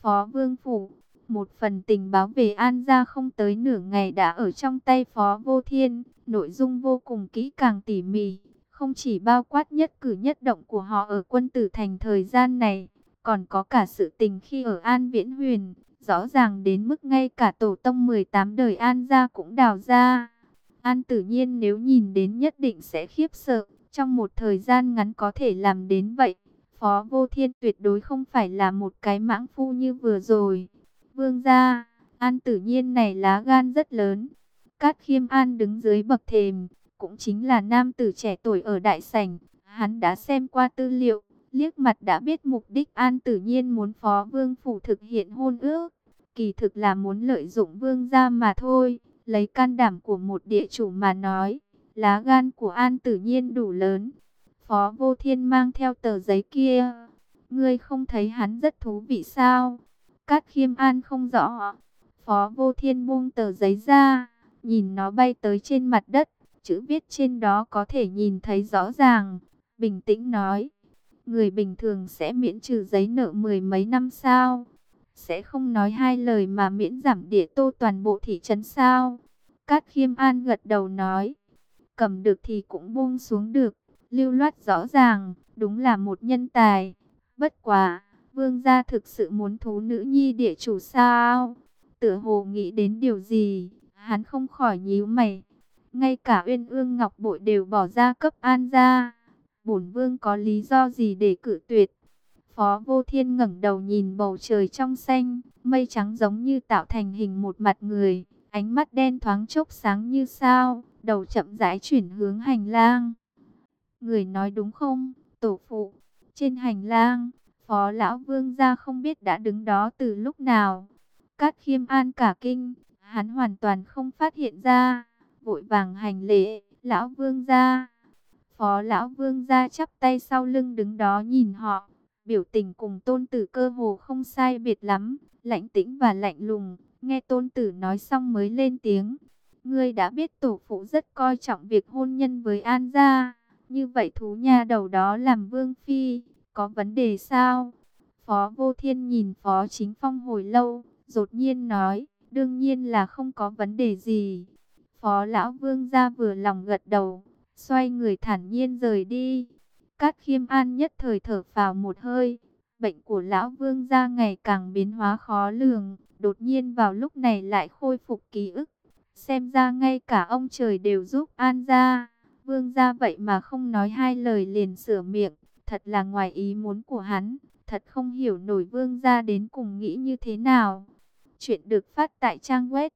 Phó Vương Phủ. Một phần tình báo về An gia không tới nửa ngày đã ở trong tay Phó Vô Thiên, nội dung vô cùng kỹ càng tỉ mỉ, không chỉ bao quát nhất cử nhất động của họ ở Quân Tử Thành thời gian này, còn có cả sự tình khi ở An Viễn Huyền, rõ ràng đến mức ngay cả tổ tông 18 đời An gia cũng đào ra. An Tử Nhiên nếu nhìn đến nhất định sẽ khiếp sợ, trong một thời gian ngắn có thể làm đến vậy. Phó Vô Thiên tuyệt đối không phải là một cái mãng phu như vừa rồi. Vương gia, An Tử Nhiên này lá gan rất lớn. Cát Khiêm An đứng dưới bậc thềm, cũng chính là nam tử trẻ tuổi ở đại sảnh. Hắn đã xem qua tư liệu, liếc mặt đã biết mục đích An Tử Nhiên muốn Phó Vương Phủ thực hiện hôn ước. Kỳ thực là muốn lợi dụng vương gia mà thôi. Lấy can đảm của một địa chủ mà nói, lá gan của An Tử Nhiên đủ lớn. Phó Vô Thiên mang theo tờ giấy kia. Ngươi không thấy hắn rất thú vị sao? Cát Khiêm An không rõ. Phó Vô Thiên buông tờ giấy ra, nhìn nó bay tới trên mặt đất. Chữ viết trên đó có thể nhìn thấy rõ ràng. Bình tĩnh nói. Người bình thường sẽ miễn trừ giấy nợ 10 mấy năm sao? Sẽ không nói hai lời mà miễn giảm địa tô toàn bộ thị trấn sao? Cát Khiêm An gật đầu nói. Cầm được thì cũng buông xuống được. Lưu loát rõ ràng, đúng là một nhân tài. Bất quá, vương gia thực sự muốn thú nữ nhi địa chủ sao? Tựa hồ nghĩ đến điều gì, hắn không khỏi nhíu mày. Ngay cả Uyên Ương Ngọc Bội đều bỏ ra cấp An gia. Bổn vương có lý do gì để cự tuyệt? Phó Vô Thiên ngẩng đầu nhìn bầu trời trong xanh, mây trắng giống như tạo thành hình một mặt người, ánh mắt đen thoáng chốc sáng như sao, đầu chậm rãi chuyển hướng hành lang. Người nói đúng không, tổ phụ? Trên hành lang, Phó lão vương gia không biết đã đứng đó từ lúc nào. Cát Khiêm An cả kinh, hắn hoàn toàn không phát hiện ra, vội vàng hành lễ, lão vương gia. Phó lão vương gia chắp tay sau lưng đứng đó nhìn họ, biểu tình cùng tôn tử cơ hồ không sai biệt lắm, lạnh tĩnh và lạnh lùng. Nghe tôn tử nói xong mới lên tiếng. Ngươi đã biết tổ phụ rất coi trọng việc hôn nhân với An gia. Như vậy thú nha đầu đó làm vương phi, có vấn đề sao? Phó Vô Thiên nhìn Phó Chính Phong hồi lâu, đột nhiên nói, đương nhiên là không có vấn đề gì. Phó lão vương gia vừa lòng gật đầu, xoay người thản nhiên rời đi. Cát Khiêm An nhất thời thở phào một hơi. Bệnh của lão vương gia ngày càng biến hóa khó lường, đột nhiên vào lúc này lại khôi phục ký ức. Xem ra ngay cả ông trời đều giúp An gia. Vương gia vậy mà không nói hai lời liền sửa miệng, thật là ngoài ý muốn của hắn. Thật không hiểu nổi vương gia đến cùng nghĩ như thế nào. Chuyện được phát tại trang web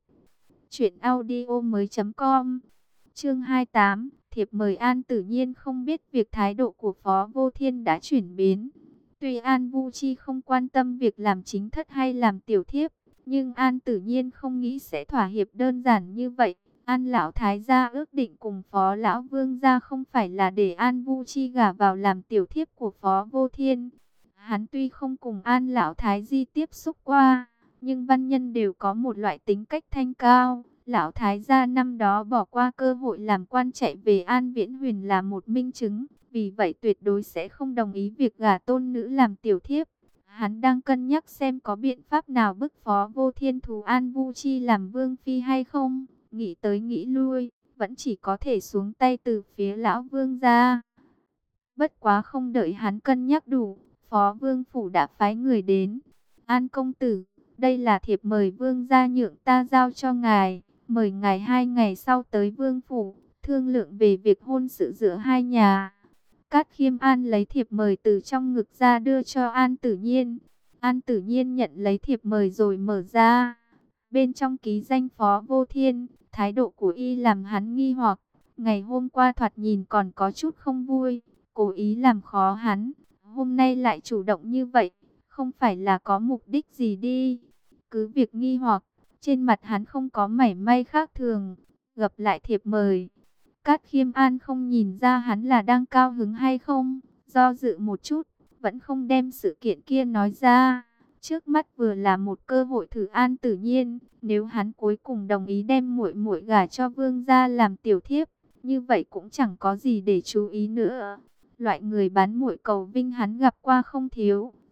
truyệnaudiomoi.com. Chương 28, thiệp mời. An Tử Nhiên không biết việc thái độ của Phó Vô Thiên đã chuyển biến. Tuy An Vu Chi không quan tâm việc làm chính thất hay làm tiểu thiếp, nhưng An Tử Nhiên không nghĩ sẽ thỏa hiệp đơn giản như vậy. An lão thái gia ước định cùng Phó lão vương gia không phải là để An Vu Chi gả vào làm tiểu thiếp của Phó Vô Thiên. Hắn tuy không cùng An lão thái di tiếp xúc qua, nhưng văn nhân đều có một loại tính cách thanh cao. Lão thái gia năm đó bỏ qua cơ hội làm quan chạy về An Viễn Huyền là một minh chứng, vì vậy tuyệt đối sẽ không đồng ý việc gả tôn nữ làm tiểu thiếp. Hắn đang cân nhắc xem có biện pháp nào bức Phó Vô Thiên thù An Vu Chi làm vương phi hay không. Nghĩ tới nghĩ lui, vẫn chỉ có thể xuống tay từ phía lão vương gia. Bất quá không đợi hắn cân nhắc đủ, Phó Vương Phủ đã phái người đến. An công tử, đây là thiệp mời vương gia nhượng ta giao cho ngài. Mời ngài 2 ngày sau tới Vương Phủ, thương lượng về việc hôn sự giữa hai nhà. Cát Khiêm An lấy thiệp mời từ trong ngực ra đưa cho An Tử Nhiên. An Tử Nhiên nhận lấy thiệp mời rồi mở ra. Bên trong ký danh Phó Vô Thiên, thái độ của y làm hắn nghi hoặc. Ngày hôm qua thoạt nhìn còn có chút không vui, cố ý làm khó hắn. Hôm nay lại chủ động như vậy, không phải là có mục đích gì đi. Cứ việc nghi hoặc, trên mặt hắn không có mảy may khác thường. Gặp lại thiệp mời, Cát Khiêm An không nhìn ra hắn là đang cao hứng hay không, do dự một chút, vẫn không đem sự kiện kia nói ra. Trước mắt vừa là một cơ hội thử An Tử Nhiên, nếu hắn cuối cùng đồng ý đem muội muội gả cho vương gia làm tiểu thiếp, như vậy cũng chẳng có gì để chú ý nữa. Loại người bán muội cầu vinh hắn gặp qua không thiếu,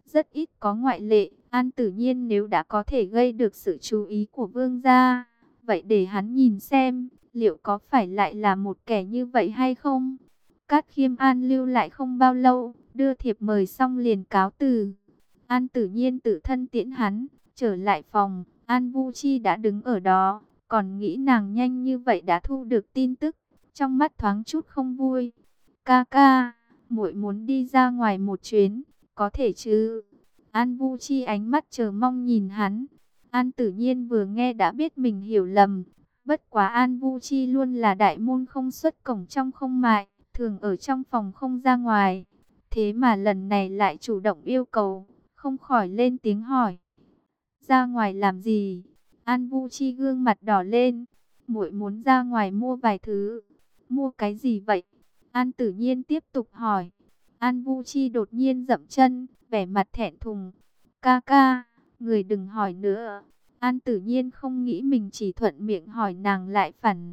rất ít có ngoại lệ. An Tử Nhiên nếu đã có thể gây được sự chú ý của vương gia, vậy để hắn nhìn xem, liệu có phải lại là một kẻ như vậy hay không? Cát Khiêm An lưu lại không bao lâu, đưa thiệp mời xong liền cáo từ. An Tử Nhiên tự thân tiễn hắn, trở lại phòng, An Vu Chi đã đứng ở đó, còn nghĩ nàng nhanh như vậy đã thu được tin tức, trong mắt thoáng chút không vui. Ca ca, muội muốn đi ra ngoài một chuyến, có thể chứ? An Vu Chi ánh mắt chờ mong nhìn hắn. An Tử Nhiên vừa nghe đã biết mình hiểu lầm. Bất quá An Vu Chi luôn là đại môn không xuất cổng trong không mại, thường ở trong phòng không ra ngoài. Thế mà lần này lại chủ động yêu cầu, không khỏi lên tiếng hỏi. Ra ngoài làm gì? An Vu Chi gương mặt đỏ lên. Muội muốn ra ngoài mua vài thứ. Mua cái gì vậy? An Tử Nhiên tiếp tục hỏi. An Vu Chi đột nhiên dậm chân, vẻ mặt thẹn thùng. Ca ca, người đừng hỏi nữa. An Tử Nhiên không nghĩ mình chỉ thuận miệng hỏi nàng lại phản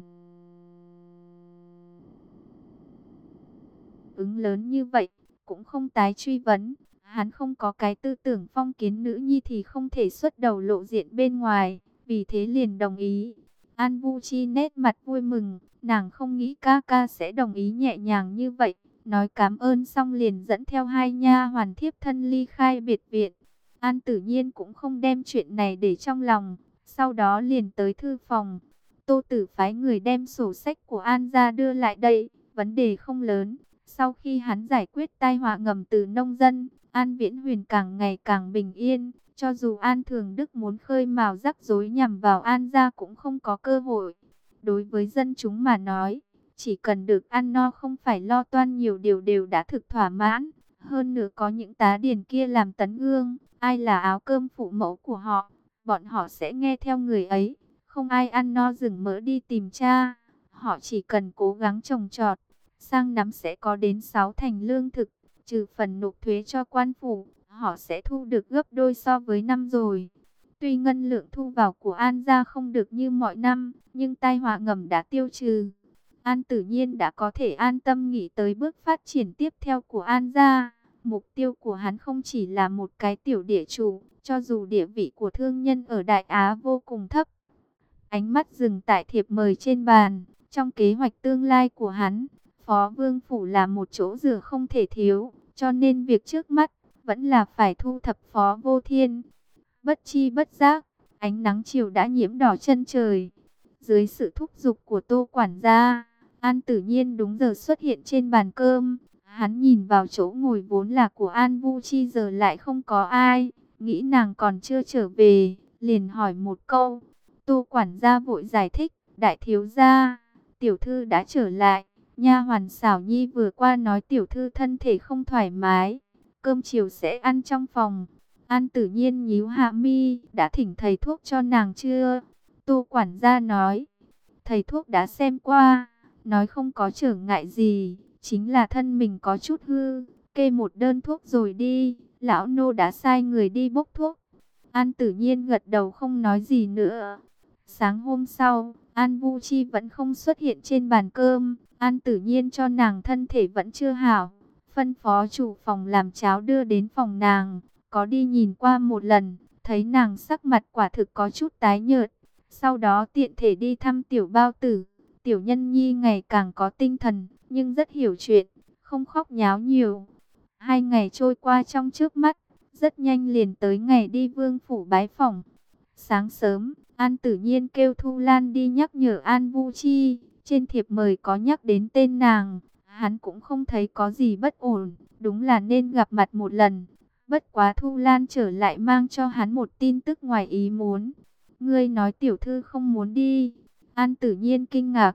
ứng lớn như vậy, cũng không tái truy vấn. Hắn không có cái tư tưởng phong kiến nữ nhi thì không thể xuất đầu lộ diện bên ngoài, vì thế liền đồng ý. An Vu Chi nét mặt vui mừng, nàng không nghĩ ca ca sẽ đồng ý nhẹ nhàng như vậy. Nói cảm ơn xong liền dẫn theo hai nha hoàn thiếp thân ly khai biệt viện. An Tử Nhiên cũng không đem chuyện này để trong lòng, sau đó liền tới thư phòng. Tô Tử phái người đem sổ sách của An gia đưa lại đây, vấn đề không lớn. Sau khi hắn giải quyết tai họa ngầm từ nông dân, An Viễn Huyền càng ngày càng bình yên. Cho dù An Thường Đức muốn khơi mào rắc rối nhằm vào An gia cũng không có cơ hội. Đối với dân chúng mà nói, chỉ cần được ăn no không phải lo toan nhiều điều đều đã thực thỏa mãn. Hơn nữa có những tá điền kia làm tấm gương, ai là áo cơm phụ mẫu của họ, bọn họ sẽ nghe theo người ấy. Không ai ăn no rừng mỡ đi tìm cha, họ chỉ cần cố gắng trồng trọt. Sang năm sẽ có đến 6 thành lương thực, trừ phần nộp thuế cho quan phủ, họ sẽ thu được gấp đôi so với năm rồi. Tuy ngân lượng thu vào của An gia không được như mọi năm, nhưng tai họa ngầm đã tiêu trừ. An Tử Nhiên đã có thể an tâm nghĩ tới bước phát triển tiếp theo của An gia. Mục tiêu của hắn không chỉ là một cái tiểu địa chủ, cho dù địa vị của thương nhân ở Đại Á vô cùng thấp. Ánh mắt dừng tại thiệp mời trên bàn, trong kế hoạch tương lai của hắn, Phó Vương Phủ là một chỗ dựa không thể thiếu, cho nên việc trước mắt vẫn là phải thu thập Phó Vô Thiên. Bất chi bất giác, ánh nắng chiều đã nhiễm đỏ chân trời. Dưới sự thúc giục của Tô quản gia, An Tử Nhiên đúng giờ xuất hiện trên bàn cơm. Hắn nhìn vào chỗ ngồi vốn là của An Vu Chi giờ lại không có ai, nghĩ nàng còn chưa trở về, liền hỏi một câu. Tô quản gia vội giải thích, đại thiếu gia, tiểu thư đã trở lại. Nha hoàn Xảo Nhi vừa qua nói tiểu thư thân thể không thoải mái, cơm chiều sẽ ăn trong phòng. An Tử Nhiên nhíu hạ mi, đã thỉnh thầy thuốc cho nàng chưa? Tô quản gia nói, thầy thuốc đã xem qua, nói không có trở ngại gì, chính là thân mình có chút hư, kê một đơn thuốc rồi đi, lão nô đã sai người đi bốc thuốc. An Tử Nhiên gật đầu không nói gì nữa. Sáng hôm sau, An Vu Chi vẫn không xuất hiện trên bàn cơm. An Tử Nhiên cho nàng thân thể vẫn chưa hảo, phân phó chủ phòng làm cháo đưa đến phòng nàng. Có đi nhìn qua một lần, thấy nàng sắc mặt quả thực có chút tái nhợt. Sau đó tiện thể đi thăm tiểu bao tử. Tiểu nhân nhi ngày càng có tinh thần, nhưng rất hiểu chuyện, không khóc nháo nhiều. 2 ngày trôi qua trong trước mắt, rất nhanh liền tới ngày đi Vương phủ bái phỏng. Sáng sớm, An Tử Nhiên kêu Thu Lan đi nhắc nhở An Vu Chi. Trên thiệp mời có nhắc đến tên nàng, hắn cũng không thấy có gì bất ổn, đúng là nên gặp mặt một lần. Bất quá Thu Lan trở lại mang cho hắn một tin tức ngoài ý muốn. Ngươi nói tiểu thư không muốn đi. An Tử Nhiên kinh ngạc.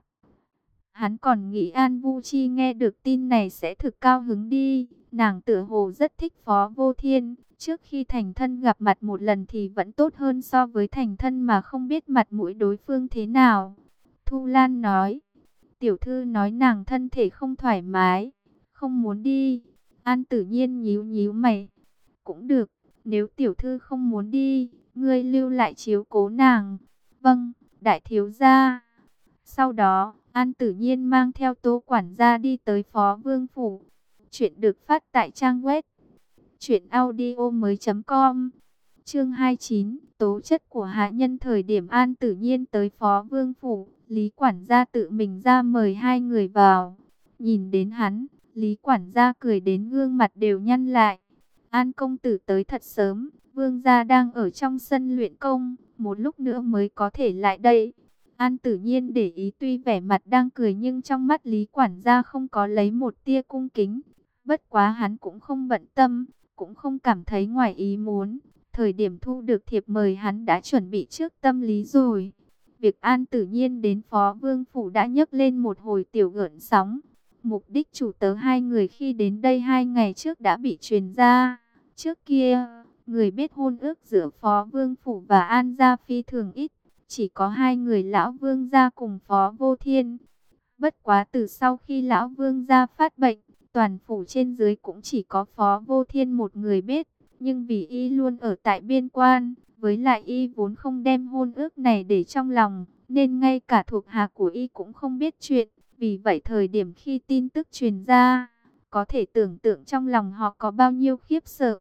Hắn còn nghĩ An Vu Chi nghe được tin này sẽ thực cao hứng đi. Nàng tựa hồ rất thích Phó Vô Thiên. Trước khi thành thân gặp mặt một lần thì vẫn tốt hơn so với thành thân mà không biết mặt mũi đối phương thế nào. Thu Lan nói, tiểu thư nói nàng thân thể không thoải mái, không muốn đi. An Tử Nhiên nhíu nhíu mày. Cũng được, nếu tiểu thư không muốn đi, ngươi lưu lại chiếu cố nàng. Vâng, đại thiếu gia. Sau đó, An Tử Nhiên mang theo Tô quản gia đi tới Phó Vương phủ. Chuyện được phát tại trang web Chuyện audio mới.com. Chương 29, tố chất của hạ nhân. Thời điểm An Tử Nhiên tới Phó Vương phủ, Lý quản gia tự mình ra mời hai người vào. Nhìn đến hắn, Lý quản gia cười đến gương mặt đều nhăn lại. An công tử tới thật sớm, vương gia đang ở trong sân luyện công, một lúc nữa mới có thể lại đây. An Tử Nhiên để ý, tuy vẻ mặt đang cười nhưng trong mắt Lý quản gia không có lấy một tia cung kính. Bất quá hắn cũng không bận tâm, cũng không cảm thấy ngoài ý muốn. Thời điểm thu được thiệp mời hắn đã chuẩn bị trước tâm lý rồi. Việc An Tử Nhiên đến Phó Vương phủ đã nhấc lên một hồi tiểu gợn sóng. Mục đích chủ tớ hai người khi đến đây 2 ngày trước đã bị truyền ra. Trước kia, người biết hôn ước giữa Phó Vương phủ và An gia phi thường ít. Chỉ có hai người lão vương gia cùng Phó Vô Thiên. Bất quá từ sau khi lão vương gia phát bệnh, toàn phủ trên dưới cũng chỉ có Phó Vô Thiên một người biết. Nhưng vì y luôn ở tại biên quan, với lại y vốn không đem hôn ước này để trong lòng, nên ngay cả thuộc hạ của y cũng không biết chuyện. Vì vậy thời điểm khi tin tức truyền ra, có thể tưởng tượng trong lòng họ có bao nhiêu khiếp sợ.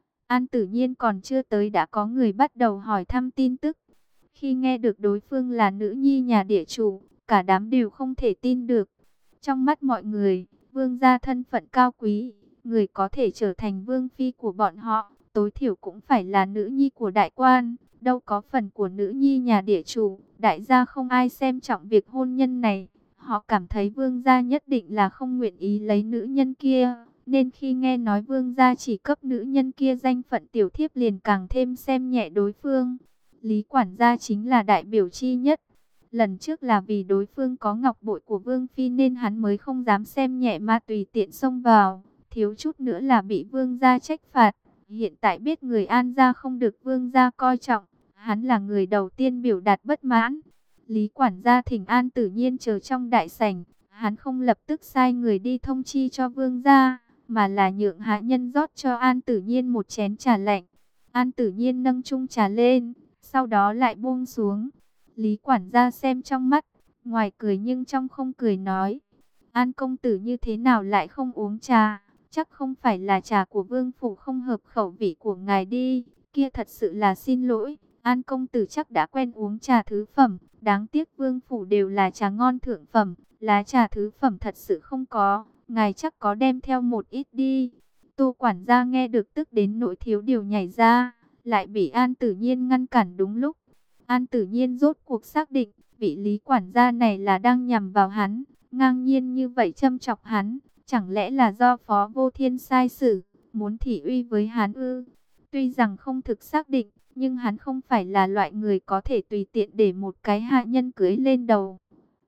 An Tử Nhiên còn chưa tới đã có người bắt đầu hỏi thăm tin tức. Khi nghe được đối phương là nữ nhi nhà địa chủ, cả đám đều không thể tin được. Trong mắt mọi người, vương gia thân phận cao quý, người có thể trở thành vương phi của bọn họ, tối thiểu cũng phải là nữ nhi của đại quan, đâu có phần của nữ nhi nhà địa chủ. Đại gia không ai xem trọng việc hôn nhân này, họ cảm thấy vương gia nhất định là không nguyện ý lấy nữ nhân kia, nên khi nghe nói vương gia chỉ cấp nữ nhân kia danh phận tiểu thiếp liền càng thêm xem nhẹ đối phương. Lý quản gia chính là đại biểu chi nhất. Lần trước là vì đối phương có ngọc bội của vương phi nên hắn mới không dám xem nhẹ mà tùy tiện xông vào. Thiếu chút nữa là bị vương gia trách phạt. Hiện tại biết người An gia không được vương gia coi trọng, hắn là người đầu tiên biểu đạt bất mãn. Lý quản gia thỉnh An Tử Nhiên chờ trong đại sảnh. Hắn không lập tức sai người đi thông chi cho vương gia, mà là nhượng hạ nhân rót cho An Tử Nhiên một chén trà lạnh. An Tử Nhiên nâng chung trà lên, sau đó lại buông xuống. Lý quản gia xem trong mắt, ngoài cười nhưng trong không cười nói: An công tử như thế nào lại không uống trà? Chắc không phải là trà của vương phủ không hợp khẩu vị của ngài đi. Kia thật sự là xin lỗi, An công tử chắc đã quen uống trà thứ phẩm. Đáng tiếc vương phủ đều là trà ngon thượng phẩm, lá trà thứ phẩm thật sự không có. Ngài chắc có đem theo một ít đi. Tô quản gia nghe được tức đến nỗi thiếu điều nhảy ra, lại bị An Tử Nhiên ngăn cản đúng lúc. An Tử Nhiên rốt cuộc xác định, vị Lý quản gia này là đang nhằm vào hắn, ngang nhiên như vậy châm chọc hắn. Chẳng lẽ là do Phó Vô Thiên sai sử, muốn thị uy với hắn ư? Tuy rằng không thực xác định, nhưng hắn không phải là loại người có thể tùy tiện để một cái hạ nhân cưới lên đầu.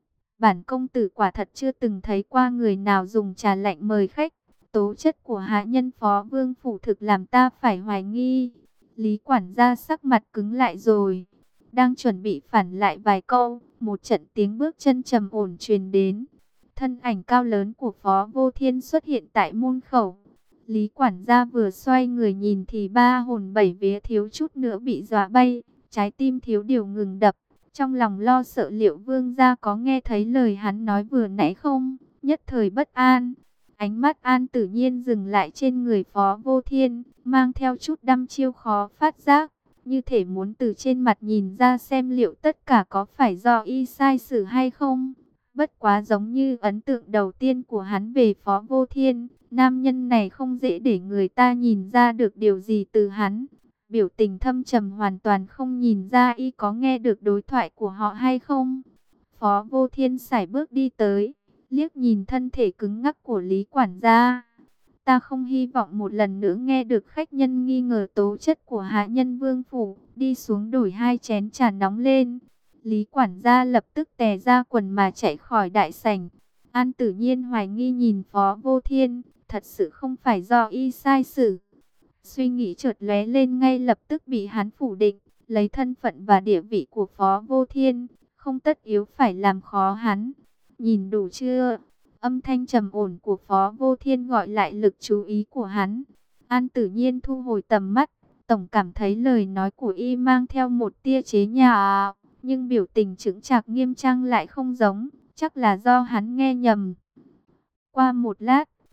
Bản công tử quả thật chưa từng thấy qua người nào dùng trà lạnh mời khách. Tố chất của hạ nhân Phó Vương phủ thực làm ta phải hoài nghi. Lý quản gia sắc mặt cứng lại rồi, đang chuẩn bị phản lại vài câu, một trận tiếng bước chân trầm ổn truyền đến. Thân ảnh cao lớn của Phó Vô Thiên xuất hiện tại môn khẩu. Lý quản gia vừa xoay người nhìn thì ba hồn bảy vía thiếu chút nữa bị dọa bay, trái tim thiếu điều ngừng đập. Trong lòng lo sợ liệu vương gia có nghe thấy lời hắn nói vừa nãy không, nhất thời bất an. Ánh mắt An Tử Nhiên dừng lại trên người Phó Vô Thiên, mang theo chút đăm chiêu khó phát giác, như thể muốn từ trên mặt nhìn ra xem liệu tất cả có phải do y sai xử hay không. Bất quá giống như ấn tượng đầu tiên của hắn về Phó Vô Thiên, nam nhân này không dễ để người ta nhìn ra được điều gì từ hắn. Biểu tình thâm trầm hoàn toàn không nhìn ra y có nghe được đối thoại của họ hay không. Phó Vô Thiên sải bước đi tới, liếc nhìn thân thể cứng ngắc của Lý quản gia. Ta không hy vọng một lần nữa nghe được khách nhân nghi ngờ tố chất của hạ nhân vương phủ. Đi xuống đổi 2 chén trà nóng lên. Lý quản gia lập tức tè ra quần mà chạy khỏi đại sảnh. An Tử Nhiên hoài nghi nhìn Phó Vô Thiên, thật sự không phải do y sai xử. Suy nghĩ chợt lóe lên ngay lập tức bị hắn phủ định, lấy thân phận và địa vị của Phó Vô Thiên, không tất yếu phải làm khó hắn. Nhìn đủ chưa? Âm thanh trầm ổn của Phó Vô Thiên gọi lại lực chú ý của hắn. An Tử Nhiên thu hồi tầm mắt, tổng cảm thấy lời nói của y mang theo một tia chế nhạo, nhưng biểu tình chững chạc nghiêm trang lại không giống, chắc là do hắn nghe nhầm. Qua một lát,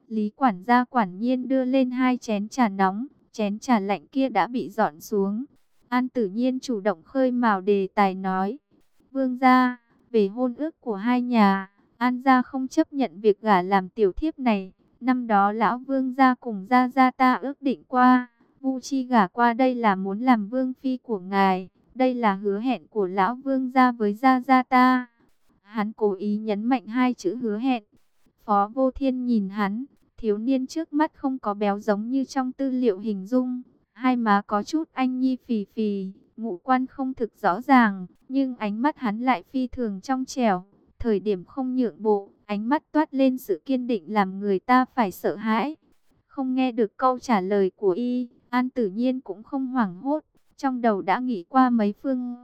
Lý quản gia quản nhiên đưa lên 2 chén trà nóng, chén trà lạnh kia đã bị dọn xuống. An Tử Nhiên chủ động khơi mào đề tài nói: Vương gia, về hôn ước của hai nhà, An gia không chấp nhận việc gả làm tiểu thiếp này. Năm đó lão vương gia cùng gia gia ta ước định qua, Vu Chi gả qua đây là muốn làm vương phi của ngài. Đây là hứa hẹn của lão vương gia với gia gia ta. Hắn cố ý nhấn mạnh 2 chữ hứa hẹn. Phó Vô Thiên nhìn hắn, thiếu niên trước mắt không có béo giống như trong tư liệu hình dung. Hai má có chút anh nhi phì phì, ngũ quan không thực rõ ràng, nhưng ánh mắt hắn lại phi thường trong trẻo. Thời điểm không nhượng bộ, ánh mắt toát lên sự kiên định làm người ta phải sợ hãi. Không nghe được câu trả lời của y, An Tử Nhiên cũng không hoảng hốt, trong đầu đã nghĩ qua mấy phương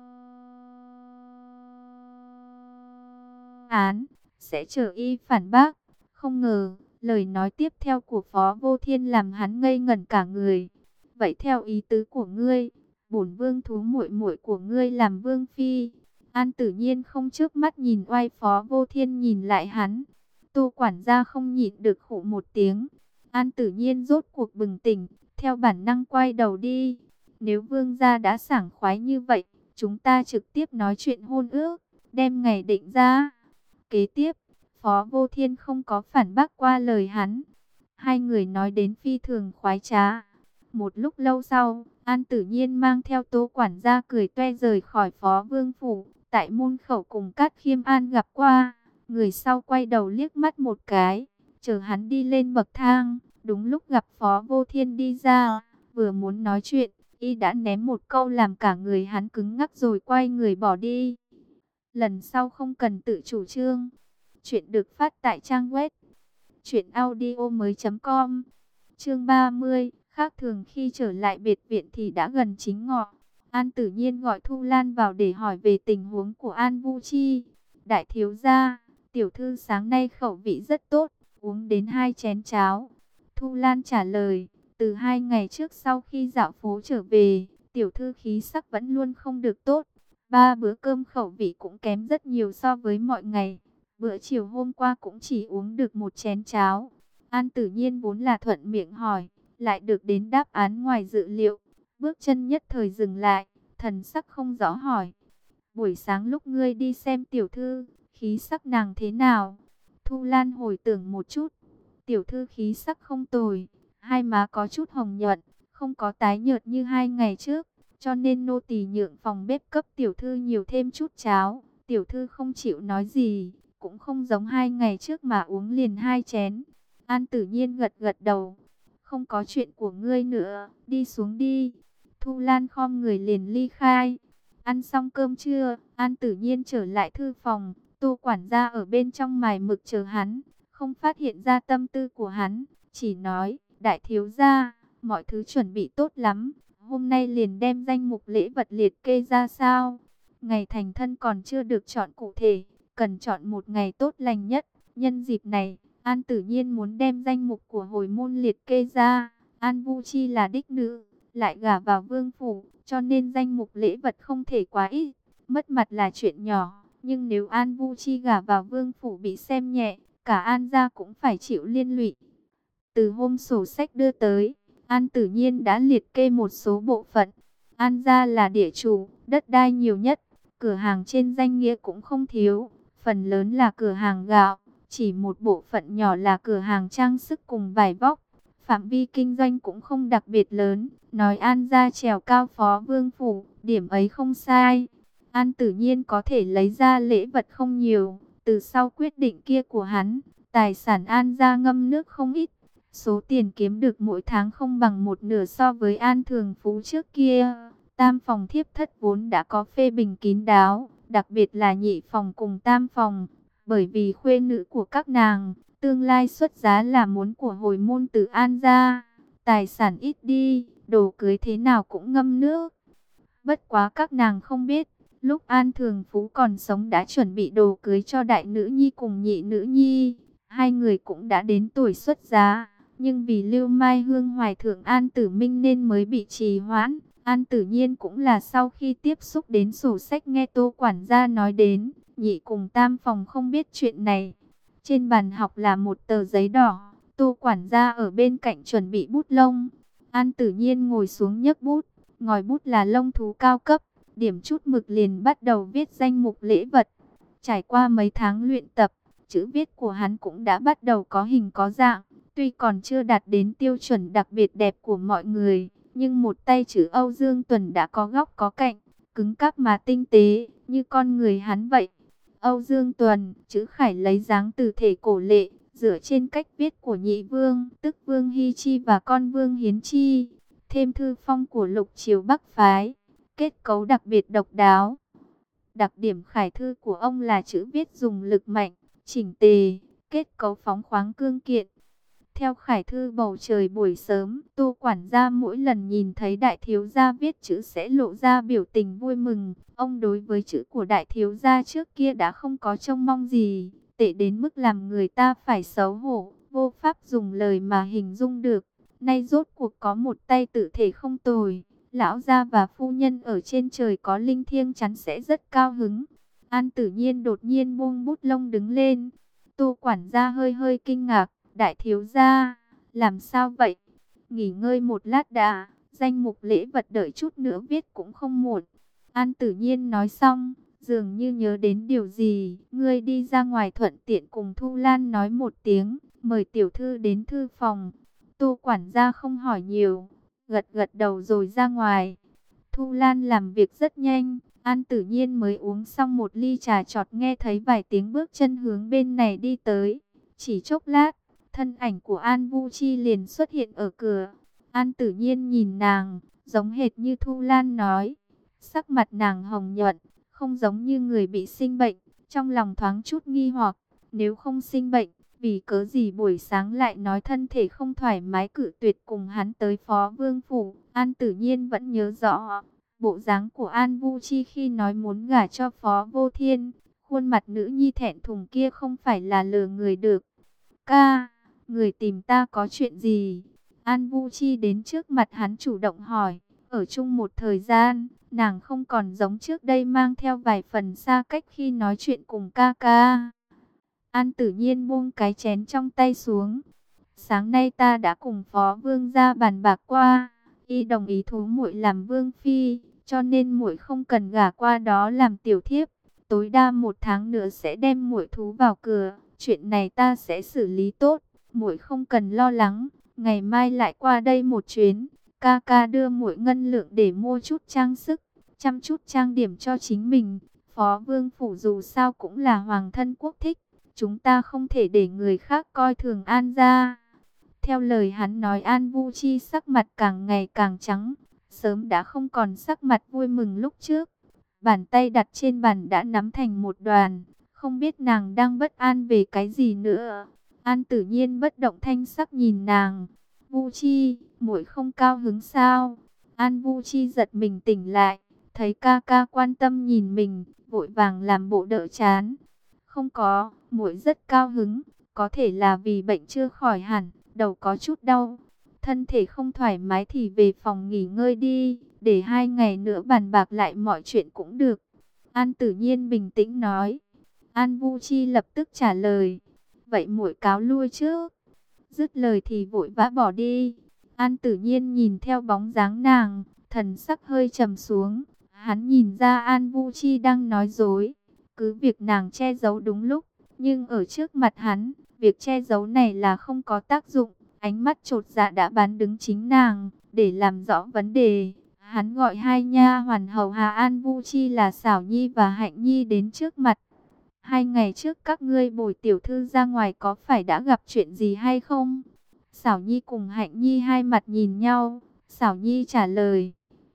án, sẽ chờ y phản bác. Không ngờ, lời nói tiếp theo của Phó Vô Thiên làm hắn ngây ngẩn cả người. Vậy theo ý tứ của ngươi, bổn vương thú muội muội của ngươi làm vương phi. An Tử Nhiên không chớp mắt nhìn oai Phó Vô Thiên nhìn lại hắn. Tô quản gia không nhịn được khụ một tiếng. An Tử Nhiên rốt cuộc bừng tỉnh, theo bản năng quay đầu đi. Nếu vương gia đã sảng khoái như vậy, chúng ta trực tiếp nói chuyện hôn ước, đem ngày định ra. Kế tiếp, Phó Vô Thiên không có phản bác qua lời hắn. Hai người nói đến phi thường khoái trá. Một lúc lâu sau, An Tử Nhiên mang theo Tô quản gia cười toe rời khỏi Phó Vương phủ. Tại môn khẩu cùng Cát Khiêm An gặp qua. Người sau quay đầu liếc mắt một cái, chờ hắn đi lên bậc thang. Đúng lúc gặp Phó Vô Thiên đi ra, vừa muốn nói chuyện, y đã ném một câu làm cả người hắn cứng ngắc rồi quay người bỏ đi. Lần sau không cần tự chủ trương. Chuyện được phát tại trang web truyệnaudiomoi.com. Chương 30, khác thường khi trở lại biệt viện thì đã gần chính ngọ. An Tử Nhiên gọi Thu Lan vào để hỏi về tình huống của An Vu Chi. Đại thiếu gia, tiểu thư sáng nay khẩu vị rất tốt, uống đến 2 chén cháo. Thu Lan trả lời, từ 2 ngày trước sau khi dạo phố trở về, tiểu thư khí sắc vẫn luôn không được tốt. 3 bữa cơm khẩu vị cũng kém rất nhiều so với mọi ngày. Bữa chiều hôm qua cũng chỉ uống được 1 chén cháo. An Tử Nhiên vốn là thuận miệng hỏi, lại được đến đáp án ngoài dự liệu. Bước chân nhất thời dừng lại, thần sắc không rõ hỏi. Buổi sáng lúc ngươi đi xem tiểu thư, khí sắc nàng thế nào? Thu Lan hồi tưởng một chút. Tiểu thư khí sắc không tồi, hai má có chút hồng nhuận, không có tái nhợt như 2 ngày trước. Cho nên nô tỳ nhượng phòng bếp cấp tiểu thư nhiều thêm chút cháo. Tiểu thư không chịu nói gì, cũng không giống 2 ngày trước mà uống liền 2 chén. An Tử Nhiên gật gật đầu. Không có chuyện của ngươi nữa, đi xuống đi. Thu Lan khom người liền ly khai. Ăn xong cơm trưa, An Tử Nhiên trở lại thư phòng. Tô quản gia ở bên trong mài mực chờ hắn, không phát hiện ra tâm tư của hắn, chỉ nói, đại thiếu gia, mọi thứ chuẩn bị tốt lắm. Hôm nay liền đem danh mục lễ vật liệt kê ra sao? Ngày thành thân còn chưa được chọn cụ thể, cần chọn một ngày tốt lành nhất. Nhân dịp này, An Tử Nhiên muốn đem danh mục của hồi môn liệt kê ra. An Vu Chi là đích nữ, lại gả vào vương phủ, cho nên danh mục lễ vật không thể quá ít. Mất mặt là chuyện nhỏ, nhưng nếu An Vu Chi gả vào vương phủ bị xem nhẹ, cả An gia cũng phải chịu liên lụy. Từ hôm sổ sách đưa tới, An Tử Nhiên đã liệt kê một số bộ phận. An gia là địa chủ, đất đai nhiều nhất, cửa hàng trên danh nghĩa cũng không thiếu, phần lớn là cửa hàng gạo, chỉ một bộ phận nhỏ là cửa hàng trang sức cùng vải vóc. Phạm vi kinh doanh cũng không đặc biệt lớn, nói An gia trèo cao phó vương phủ, điểm ấy không sai. An Tử Nhiên có thể lấy ra lễ vật không nhiều, từ sau quyết định kia của hắn, tài sản An gia ngâm nước không ít. Số tiền kiếm được mỗi tháng không bằng một nửa so với An Thường Phú trước kia. Tam phòng thiếp thất vốn đã có phê bình kín đáo, đặc biệt là nhị phòng cùng tam phòng. Bởi vì khuê nữ của các nàng, tương lai xuất giá là muốn của hồi môn từ An gia. Tài sản ít đi, đồ cưới thế nào cũng ngâm nước. Bất quá các nàng không biết, lúc An Thường Phú còn sống đã chuẩn bị đồ cưới cho đại nữ nhi cùng nhị nữ nhi. Hai người cũng đã đến tuổi xuất giá. Nhưng vì Lưu Mai Hương hoài thượng An Tử Minh nên mới bị trì hoãn. An Tử Nhiên cũng là sau khi tiếp xúc đến sổ sách nghe Tô quản gia nói đến, nhị cùng tam phòng không biết chuyện này. Trên bàn học là một tờ giấy đỏ, Tô quản gia ở bên cạnh chuẩn bị bút lông. An Tử Nhiên ngồi xuống nhấc bút, ngòi bút là lông thú cao cấp, điểm chút mực liền bắt đầu viết danh mục lễ vật. Trải qua mấy tháng luyện tập, chữ viết của hắn cũng đã bắt đầu có hình có dạng, tuy còn chưa đạt đến tiêu chuẩn đặc biệt đẹp của mọi người, nhưng một tay chữ Âu Dương Tuần đã có góc có cạnh, cứng cáp mà tinh tế, như con người hắn vậy. Âu Dương Tuần, chữ Khải lấy dáng từ thể cổ lệ, dựa trên cách viết của nhị vương, tức Vương Hy Chi và con Vương Hiến Chi, thêm thư phong của lục triều Bắc phái, kết cấu đặc biệt độc đáo. Đặc điểm khải thư của ông là chữ viết dùng lực mạnh, chỉnh tề, kết cấu phóng khoáng cương kiện. Theo khải thư bầu trời buổi sớm, Tô quản gia mỗi lần nhìn thấy đại thiếu gia viết chữ sẽ lộ ra biểu tình vui mừng. Ông đối với chữ của đại thiếu gia trước kia đã không có trông mong gì, tệ đến mức làm người ta phải xấu hổ, vô pháp dùng lời mà hình dung được. Nay rốt cuộc có một tay tự thể không tồi, lão gia và phu nhân ở trên trời có linh thiêng chắn sẽ rất cao hứng. An Tử Nhiên đột nhiên buông bút lông đứng lên. Tô quản gia hơi hơi kinh ngạc. Đại thiếu gia, làm sao vậy? Nghỉ ngơi một lát đã, danh mục lễ vật đợi chút nữa viết cũng không muộn. An Tử Nhiên nói xong, dường như nhớ đến điều gì. Ngươi đi ra ngoài thuận tiện cùng Thu Lan nói một tiếng, mời tiểu thư đến thư phòng. Tô quản gia không hỏi nhiều, gật gật đầu rồi ra ngoài. Thu Lan làm việc rất nhanh, An Tử Nhiên mới uống xong một ly trà chọt nghe thấy vài tiếng bước chân hướng bên này đi tới. Chỉ chốc lát, thân ảnh của An Vu Chi liền xuất hiện ở cửa. An Tử Nhiên nhìn nàng, giống hệt như Thu Lan nói. Sắc mặt nàng hồng nhuận, không giống như người bị sinh bệnh. Trong lòng thoáng chút nghi hoặc, nếu không sinh bệnh, vì cớ gì buổi sáng lại nói thân thể không thoải mái cự tuyệt cùng hắn tới Phó Vương Phủ. An Tử Nhiên vẫn nhớ rõ bộ dáng của An Vu Chi khi nói muốn gả cho Phó Vô Thiên. Khuôn mặt nữ nhi thẹn thùng kia không phải là lừa người được. Ca, người tìm ta có chuyện gì? An Vu Chi đến trước mặt hắn chủ động hỏi. Ở chung một thời gian, nàng không còn giống trước đây mang theo vài phần xa cách khi nói chuyện cùng ca ca. An Tử Nhiên buông cái chén trong tay xuống. Sáng nay ta đã cùng Phó Vương ra bàn bạc qua, y đồng ý thú muội làm vương phi, cho nên muội không cần gả qua đó làm tiểu thiếp. Tối đa 1 tháng nữa sẽ đem muội thú vào cửa. Chuyện này ta sẽ xử lý tốt, muội không cần lo lắng. Ngày mai lại qua đây một chuyến, ca ca đưa muội ngân lượng để mua chút trang sức, chăm chút trang điểm cho chính mình. Phó Vương Phủ dù sao cũng là hoàng thân quốc thích, chúng ta không thể để người khác coi thường An gia. Theo lời hắn nói, An Vu Chi sắc mặt càng ngày càng trắng, sớm đã không còn sắc mặt vui mừng lúc trước. Bàn tay đặt trên bàn đã nắm thành một đoàn, không biết nàng đang bất an về cái gì nữa. An Tử Nhiên bất động thanh sắc nhìn nàng. Vu Chi, muội không cao hứng sao? An Vu Chi giật mình tỉnh lại, thấy ca ca quan tâm nhìn mình, vội vàng làm bộ đỡ chán. Không có, muội rất cao hứng, có thể là vì bệnh chưa khỏi hẳn, đầu có chút đau. Thân thể không thoải mái thì về phòng nghỉ ngơi đi, để 2 ngày nữa bàn bạc lại mọi chuyện cũng được. An Tử Nhiên bình tĩnh nói. An Vu Chi lập tức trả lời. Vậy muội cáo lui trước. Dứt lời thì vội vã bỏ đi. An Tử Nhiên nhìn theo bóng dáng nàng, thần sắc hơi trầm xuống. Hắn nhìn ra An Vu Chi đang nói dối. Cứ việc nàng che giấu đúng lúc, nhưng ở trước mặt hắn, việc che giấu này là không có tác dụng. Ánh mắt chột dạ đã bán đứng chính nàng. Để làm rõ vấn đề, hắn gọi 2 nha hoàn hầu hạ An Vu Chi là Xảo Nhi và Hạnh Nhi đến trước mặt. 2 ngày trước các ngươi bồi tiểu thư ra ngoài có phải đã gặp chuyện gì hay không? Xảo Nhi cùng Hạnh Nhi hai mặt nhìn nhau. Xảo Nhi trả lời.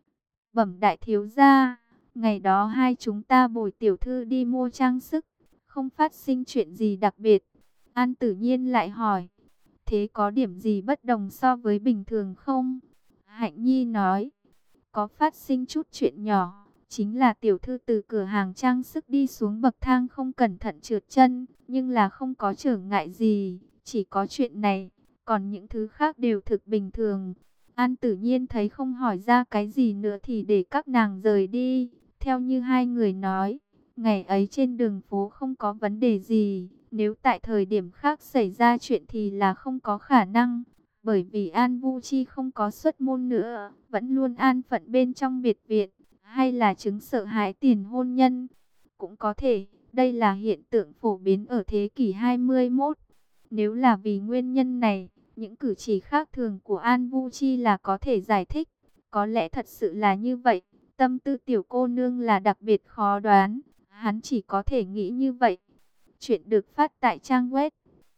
Bẩm đại thiếu gia, ngày đó hai chúng ta bồi tiểu thư đi mua trang sức, không phát sinh chuyện gì đặc biệt. An Tử Nhiên lại hỏi. Thế có điểm gì bất đồng so với bình thường không? Hạnh Nhi nói. Có phát sinh chút chuyện nhỏ. Chính là tiểu thư từ cửa hàng trang sức đi xuống bậc thang không cẩn thận trượt chân. Nhưng là không có trở ngại gì. Chỉ có chuyện này. Còn những thứ khác đều thực bình thường. An Tử Nhiên thấy không hỏi ra cái gì nữa thì để các nàng rời đi. Theo như hai người nói, ngày ấy trên đường phố không có vấn đề gì. Nếu tại thời điểm khác xảy ra chuyện thì là không có khả năng. Bởi vì An Vu Chi không có xuất môn nữa, vẫn luôn an phận bên trong biệt viện, hay là chứng sợ hãi tiền hôn nhân. Cũng có thể, đây là hiện tượng phổ biến ở thế kỷ 21. Nếu là vì nguyên nhân này, những cử chỉ khác thường của An Vu Chi là có thể giải thích. Có lẽ thật sự là như vậy, tâm tư tiểu cô nương là đặc biệt khó đoán. Hắn chỉ có thể nghĩ như vậy. Chuyện được phát tại trang web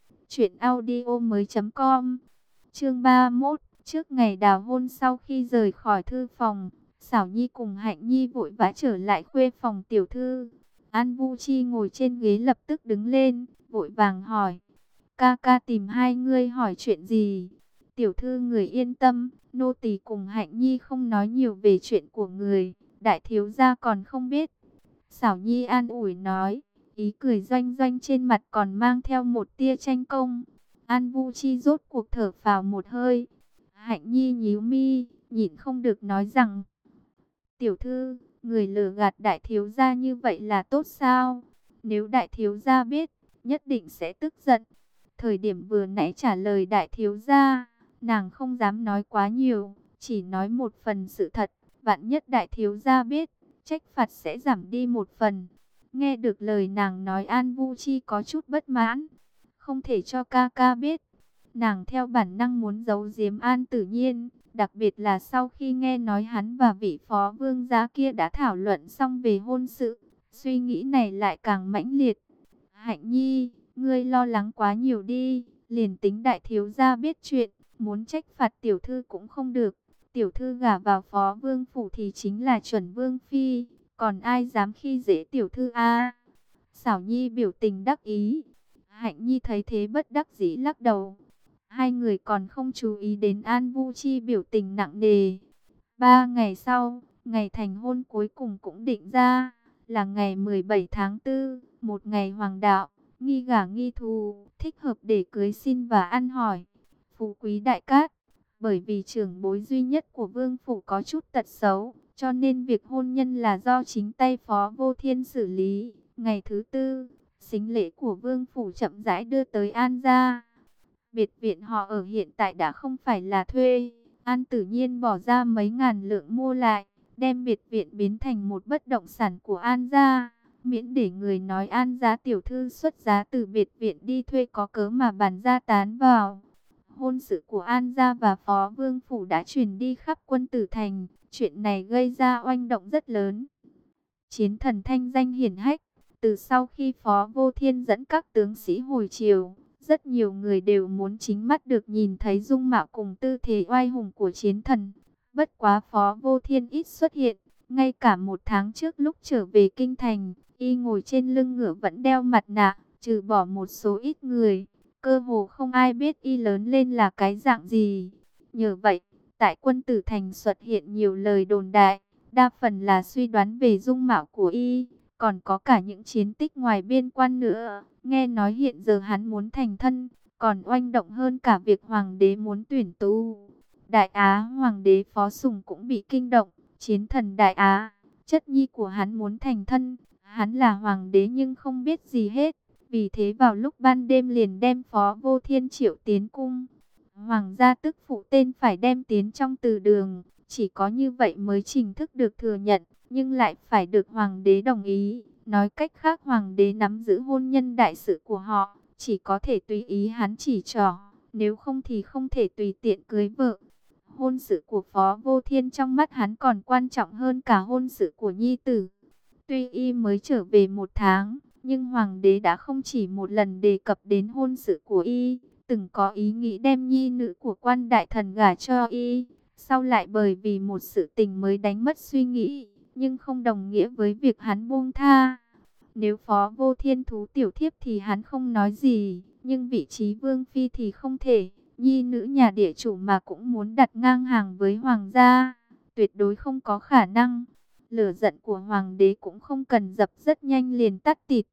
truyệnaudiomoi.com. Chương 31, trước ngày đào hôn. Sau khi rời khỏi thư phòng, Xảo Nhi cùng Hạnh Nhi vội vã trở lại khuê phòng tiểu thư. An Vu Chi ngồi trên ghế lập tức đứng lên, vội vàng hỏi: "Ca ca tìm hai ngươi hỏi chuyện gì?" "Tiểu thư người yên tâm, nô tỳ cùng Hạnh Nhi không nói nhiều về chuyện của người, đại thiếu gia còn không biết." Xảo Nhi an ủi nói, ý cười doanh doanh trên mặt còn mang theo một tia tranh công. An Vu Chi rốt cuộc thở phào một hơi. Hạnh Nhi nhíu mi, nhịn không được nói rằng: "Tiểu thư, người lừa gạt đại thiếu gia như vậy là tốt sao? Nếu đại thiếu gia biết, nhất định sẽ tức giận." Thời điểm vừa nãy trả lời đại thiếu gia, nàng không dám nói quá nhiều, chỉ nói một phần sự thật. Vạn nhất đại thiếu gia biết, trách phạt sẽ giảm đi một phần. Nghe được lời nàng nói, An Vu Chi có chút bất mãn. Không thể cho ca ca biết. Nàng theo bản năng muốn giấu giếm An Tử Nhiên, đặc biệt là sau khi nghe nói hắn và vị phó vương gia kia đã thảo luận xong về hôn sự, suy nghĩ này lại càng mãnh liệt. Hạnh Nhi, ngươi lo lắng quá nhiều đi, liền tính đại thiếu gia biết chuyện, muốn trách phạt tiểu thư cũng không được. Tiểu thư gả vào phó vương phủ thì chính là chuẩn vương phi, còn ai dám khi dễ tiểu thư a? Xảo Nhi biểu tình đắc ý. Hạnh Nhi thấy thế bất đắc dĩ lắc đầu. Hai người còn không chú ý đến An Vu Chi biểu tình nặng nề. 3 ngày sau, ngày thành hôn cuối cùng cũng định ra, là ngày 17 tháng 4, một ngày hoàng đạo, nghi gả nghi thù, thích hợp để cưới xin và ăn hỏi. Phú quý đại cát, bởi vì trưởng bối duy nhất của vương phủ có chút tật xấu, cho nên việc hôn nhân là do chính tay Phó Vô Thiên xử lý. Ngày thứ 4, sính lễ của vương phủ chậm rãi đưa tới An gia. Biệt viện họ ở hiện tại đã không phải là thuê. An Tử Nhiên bỏ ra mấy ngàn lượng mua lại, đem biệt viện biến thành một bất động sản của An gia. Miễn để người nói An gia tiểu thư xuất giá từ biệt viện đi thuê có cớ mà bàn gia tán vào. Hôn sự của An gia và Phó Vương Phủ đã truyền đi khắp Quân Tử Thành. Chuyện này gây ra oanh động rất lớn. Chiến thần thanh danh hiển hách. Từ sau khi Phó Vô Thiên dẫn các tướng sĩ hồi triều, rất nhiều người đều muốn chính mắt được nhìn thấy dung mạo cùng tư thế oai hùng của chiến thần. Bất quá Phó Vô Thiên ít xuất hiện. Ngay cả 1 tháng trước lúc trở về kinh thành, y ngồi trên lưng ngựa vẫn đeo mặt nạ, trừ bỏ một số ít người. Cơ hồ không ai biết y lớn lên là cái dạng gì. Nhờ vậy, tại Quân Tử Thành xuất hiện nhiều lời đồn đại, đa phần là suy đoán về dung mạo của y. Còn có cả những chiến tích ngoài biên quan nữa. Nghe nói hiện giờ hắn muốn thành thân, còn oanh động hơn cả việc hoàng đế muốn tuyển tu. Đại Á hoàng đế Phó Sùng cũng bị kinh động. Chiến thần Đại Á, chất nhi của hắn muốn thành thân. Hắn là hoàng đế nhưng không biết gì hết. Vì thế vào lúc ban đêm liền đem Phó Vô Thiên triệu tiến cung. Hoàng gia tức phụ tên phải đem tiến trong từ đường. Chỉ có như vậy mới chính thức được thừa nhận, nhưng lại phải được hoàng đế đồng ý. Nói cách khác, hoàng đế nắm giữ hôn nhân đại sự của họ, chỉ có thể tùy ý hắn chỉ trỏ, nếu không thì không thể tùy tiện cưới vợ. Hôn sự của Phó Vô Thiên trong mắt hắn còn quan trọng hơn cả hôn sự của nhi tử. Tuy y mới trở về 1 tháng, nhưng hoàng đế đã không chỉ một lần đề cập đến hôn sự của y, từng có ý nghĩ đem nhi nữ của quan đại thần gả cho y. Sau lại bởi vì một sự tình mới đánh mất suy nghĩ, nhưng không đồng nghĩa với việc hắn buông tha. Nếu Phó Vô Thiên thú tiểu thiếp thì hắn không nói gì, nhưng vị trí vương phi thì không thể. Nhi nữ nhà địa chủ mà cũng muốn đặt ngang hàng với hoàng gia, tuyệt đối không có khả năng. Lửa giận của hoàng đế cũng không cần dập, rất nhanh liền tắt tịt.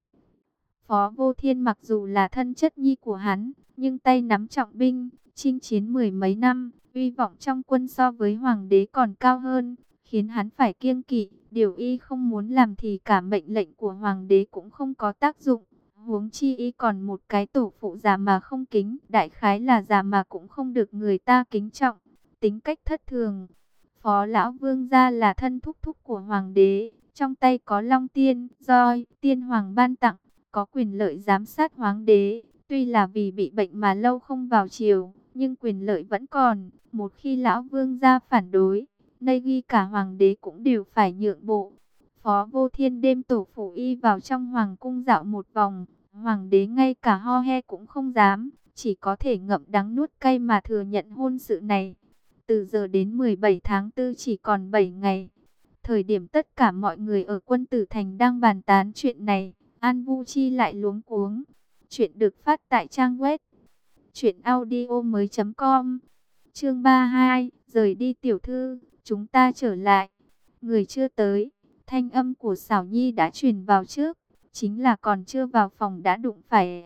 Phó Vô Thiên mặc dù là thân chất nhi của hắn, nhưng tay nắm trọng binh, chinh chiến 10 mấy năm, uy vọng trong quân so với hoàng đế còn cao hơn, khiến hắn phải kiêng kỵ. Điều y không muốn làm thì cả mệnh lệnh của hoàng đế cũng không có tác dụng. Huống chi y còn một cái tổ phụ già mà không kính, đại khái là già mà cũng không được người ta kính trọng, tính cách thất thường. Phó lão vương gia là thân thúc thúc của hoàng đế, trong tay có long tiên, roi, tiên hoàng ban tặng, có quyền lợi giám sát hoàng đế. Tuy là vì bị bệnh mà lâu không vào triều, nhưng quyền lợi vẫn còn. Một khi lão vương gia phản đối, nay ghi cả hoàng đế cũng đều phải nhượng bộ. Phó Vô Thiên đêm tổ phụ y vào trong hoàng cung dạo một vòng, hoàng đế ngay cả ho he cũng không dám, chỉ có thể ngậm đắng nuốt cay mà thừa nhận hôn sự này. Từ giờ đến 17 tháng 4 chỉ còn 7 ngày. Thời điểm tất cả mọi người ở Quân Tử Thành đang bàn tán chuyện này, An Vu Chi lại luống cuống. Chuyện được phát tại trang web truyệnaudiomoi.com. Chương 32, rời đi tiểu thư, chúng ta trở lại. Người chưa tới, thanh âm của Sảo Nhi đã truyền vào trước, chính là còn chưa vào phòng đã đụng phải.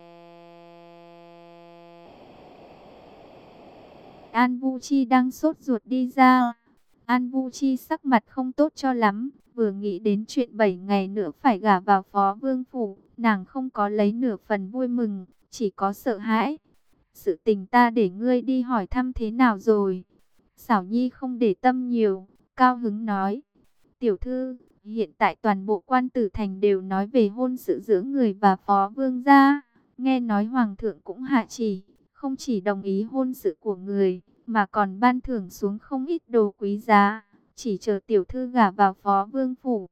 An Vu Chi đang sốt ruột đi ra. An Vu Chi sắc mặt không tốt cho lắm, vừa nghĩ đến chuyện 7 ngày nữa phải gả vào Phó Vương phủ, nàng không có lấy nửa phần vui mừng, chỉ có sợ hãi. Sự tình ta để ngươi đi hỏi thăm thế nào rồi? Sảo Nhi không để tâm nhiều, cao hứng nói. Tiểu thư, hiện tại toàn bộ Quan Tử Thành đều nói về hôn sự giữa người và Phó Vương gia. Nghe nói Hoàng thượng cũng hạ chỉ, không chỉ đồng ý hôn sự của người, mà còn ban thưởng xuống không ít đồ quý giá, chỉ chờ tiểu thư gả vào Phó Vương phủ.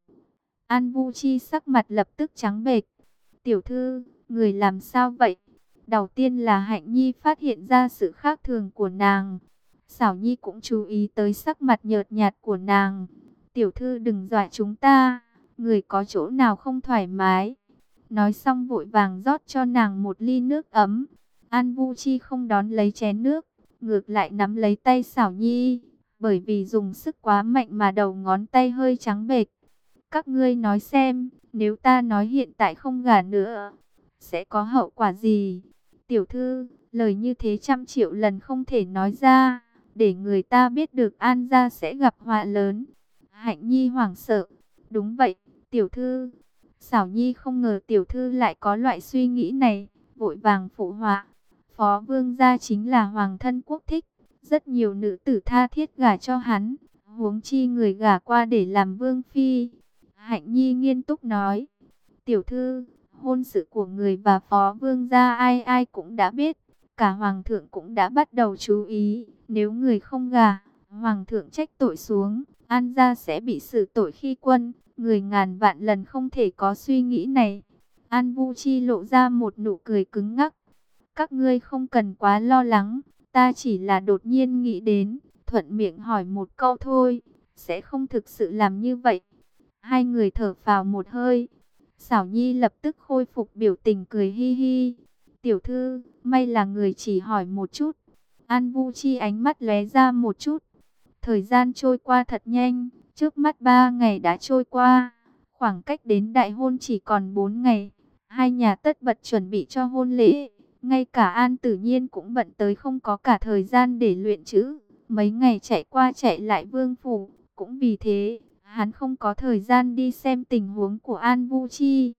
An Vu Chi sắc mặt lập tức trắng bệch. Tiểu thư, người làm sao vậy? Đầu tiên là Hạnh Nhi phát hiện ra sự khác thường của nàng. Sảo Nhi cũng chú ý tới sắc mặt nhợt nhạt của nàng. Tiểu thư đừng dọa chúng ta, người có chỗ nào không thoải mái. Nói xong vội vàng rót cho nàng một ly nước ấm. An Vu Chi không đón lấy chén nước, ngược lại nắm lấy tay Sảo Nhi, bởi vì dùng sức quá mạnh mà đầu ngón tay hơi trắng bệch. Các ngươi nói xem, nếu ta nói hiện tại không gả nữa, sẽ có hậu quả gì? Tiểu thư, lời như thế 100 triệu lần không thể nói ra, để người ta biết được An gia sẽ gặp họa lớn. Hạnh Nhi hoảng sợ. Đúng vậy, tiểu thư. Sảo Nhi không ngờ tiểu thư lại có loại suy nghĩ này, vội vàng phụ họa. Phó Vương gia chính là hoàng thân quốc thích, rất nhiều nữ tử tha thiết gả cho hắn, huống chi người gả qua để làm vương phi. Hạnh Nhi nghiêm túc nói. Tiểu thư, hôn sự của người và Phó Vương gia ai ai cũng đã biết, cả hoàng thượng cũng đã bắt đầu chú ý, nếu người không gả, hoàng thượng trách tội xuống, An gia sẽ bị xử tội khi quân, người ngàn vạn lần không thể có suy nghĩ này. An Vu Chi lộ ra một nụ cười cứng ngắc. Các ngươi không cần quá lo lắng, ta chỉ là đột nhiên nghĩ đến, thuận miệng hỏi một câu thôi, sẽ không thực sự làm như vậy. Hai người thở phào một hơi. Sảo Nhi lập tức khôi phục biểu tình cười hi hi. Tiểu thư, may là người chỉ hỏi một chút. An Vu Chi ánh mắt lóe ra một chút. Thời gian trôi qua thật nhanh, trước mắt 3 ngày đã trôi qua. Khoảng cách đến đại hôn chỉ còn 4 ngày. Hai nhà tất bật chuẩn bị cho hôn lễ. Ngay cả An Tử Nhiên cũng bận tới không có cả thời gian để luyện chữ. Mấy ngày chạy qua chạy lại vương phủ, cũng vì thế, hắn không có thời gian đi xem tình huống của An Vu Chi.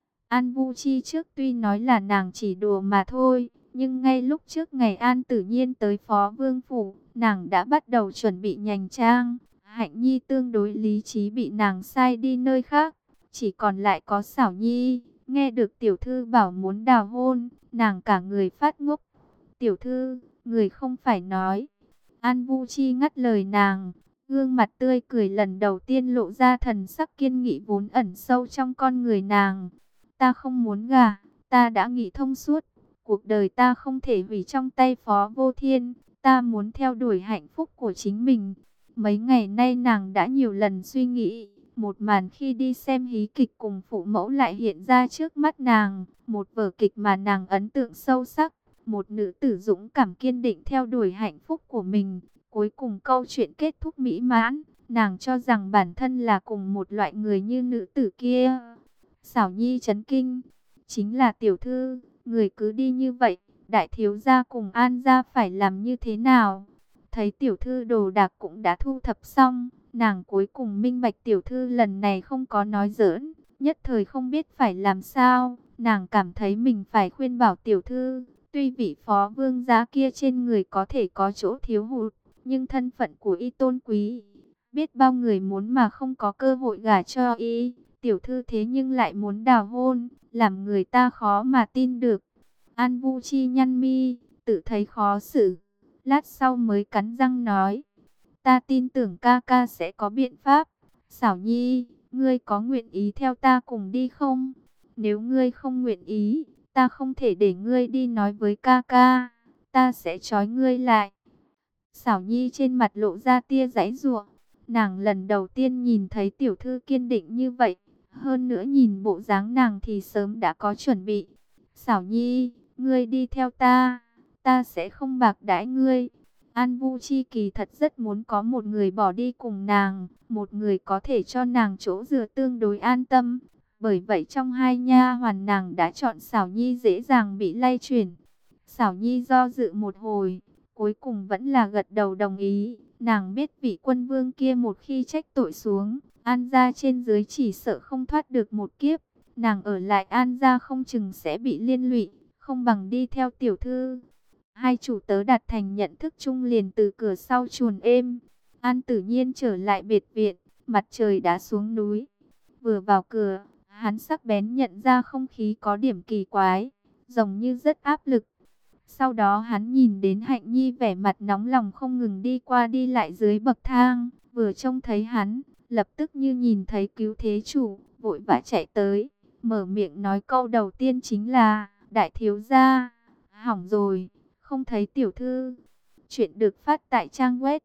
An Vu Chi trước tuy nói là nàng chỉ đùa mà thôi, nhưng ngay lúc trước ngày An Tử Nhiên tới Phó Vương phủ, nàng đã bắt đầu chuẩn bị nhành trang. Hạnh Nhi tương đối lý trí bị nàng sai đi nơi khác, chỉ còn lại có Sảo Nhi. Nghe được tiểu thư bảo muốn đào hôn, nàng cả người phát ngốc. Tiểu thư, người không phải nói. An Vu Chi ngắt lời nàng, gương mặt tươi cười lần đầu tiên lộ ra thần sắc kiên nghị vốn ẩn sâu trong con người nàng. Ta không muốn gả, ta đã nghĩ thông suốt. Cuộc đời ta không thể hủy trong tay Phó Vô Thiên, ta muốn theo đuổi hạnh phúc của chính mình. Mấy ngày nay nàng đã nhiều lần suy nghĩ, một màn khi đi xem hí kịch cùng phụ mẫu lại hiện ra trước mắt nàng, một vở kịch mà nàng ấn tượng sâu sắc, một nữ tử dũng cảm kiên định theo đuổi hạnh phúc của mình. Cuối cùng câu chuyện kết thúc mỹ mãn, nàng cho rằng bản thân là cùng một loại người như nữ tử kia. Sảo Nhi chấn kinh, chính là tiểu thư, người cứ đi như vậy, đại thiếu gia cùng An gia phải làm như thế nào? Thấy tiểu thư đồ đạc cũng đã thu thập xong, nàng cuối cùng minh bạch tiểu thư lần này không có nói giỡn, nhất thời không biết phải làm sao, Nàng cảm thấy mình phải khuyên bảo tiểu thư, tuy vị phó vương gia kia trên người có thể có chỗ thiếu hụt, nhưng thân phận của y tôn quý, biết bao người muốn mà không có cơ hội gả cho y, tiểu thư thế nhưng lại muốn đào hôn, làm người ta khó mà tin được. An Vu Chi nhăn mi, tự thấy khó xử, lát sau mới cắn răng nói, ta tin tưởng ca ca sẽ có biện pháp. Xảo Nhi, ngươi có nguyện ý theo ta cùng đi không? Nếu ngươi không nguyện ý, ta không thể để ngươi đi nói với ca ca, ta sẽ trói ngươi lại. Xảo Nhi trên mặt lộ ra tia giãy giụa, nàng lần đầu tiên nhìn thấy tiểu thư kiên định như vậy, hơn nữa nhìn bộ dáng nàng thì sớm đã có chuẩn bị. Xảo Nhi, ngươi đi theo ta, ta sẽ không bạc đãi ngươi. An Vu Chi kỳ thật rất muốn có một người bỏ đi cùng nàng, một người có thể cho nàng chỗ dựa tương đối an tâm. Bởi vậy trong hai nha hoàn nàng đã chọn Xảo Nhi dễ dàng bị lay chuyển. Xảo Nhi do dự một hồi, cuối cùng vẫn là gật đầu đồng ý. Nàng biết vị quân vương kia một khi trách tội xuống, An gia trên dưới chỉ sợ không thoát được một kiếp. Nàng ở lại An gia không chừng sẽ bị liên lụy, không bằng đi theo tiểu thư. Hai chủ tớ đạt thành nhận thức chung liền từ cửa sau chuồn êm. An Tử Nhiên trở lại biệt viện, mặt trời đã xuống núi. Vừa vào cửa, hắn sắc bén nhận ra không khí có điểm kỳ quái, giống như rất áp lực. Sau đó hắn nhìn đến Hạnh Nhi vẻ mặt nóng lòng không ngừng đi qua đi lại dưới bậc thang, vừa trông thấy hắn, lập tức như nhìn thấy cứu thế chủ, vội vã chạy tới, mở miệng nói câu đầu tiên chính là, đại thiếu gia, hỏng rồi, không thấy tiểu thư. Chuyện được phát tại trang web